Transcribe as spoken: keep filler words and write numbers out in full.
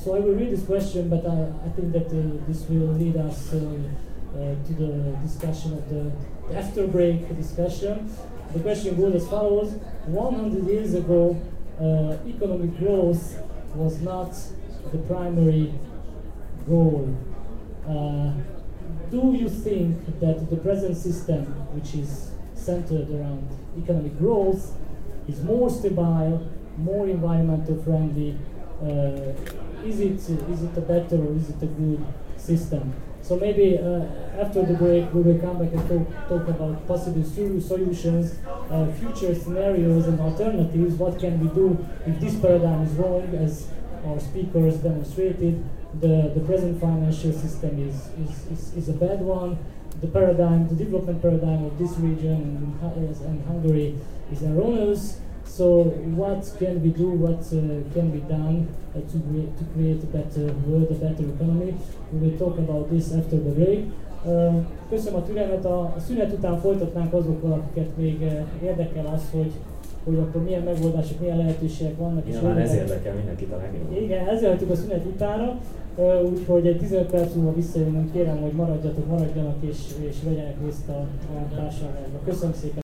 so I will read this question, but I, I think that uh, this will lead us uh, uh, to the discussion of the, the after break discussion. The question goes as follows: one hundred years ago, uh, economic growth was not the primary goal. Uh, do you think that the present system, which is centered around economic growth, is more stable, more environmental friendly? Uh, is it is it a better or is it a good system? So maybe uh, after the break we will come back and talk, talk about possible solutions, uh, future scenarios and alternatives. What can we do if this paradigm is wrong, as our speakers demonstrated? The, the present financial system is, is, is, is a bad one. The paradigm, the development paradigm of this region and, and Hungary is erroneous. So what can we do, what uh, can be done uh, to, create, to create a better world, a better economy? We will talk about this after the break. Uh, köszönöm a türelmet, a szünet után folytatnánk azokkal, akiket még uh, érdekel az, hogy, hogy akkor milyen megoldások, milyen lehetőségek vannak. Nyilván ez érdekel mindenkit a legjobban. Igen, ezért hagytuk a szünet utána, uh, úgyhogy egy tizenöt perc múlva visszajövünk, kérem, hogy maradjatok, maradjanak és, és vegyenek részt a, a társadalomban. Köszönöm szépen!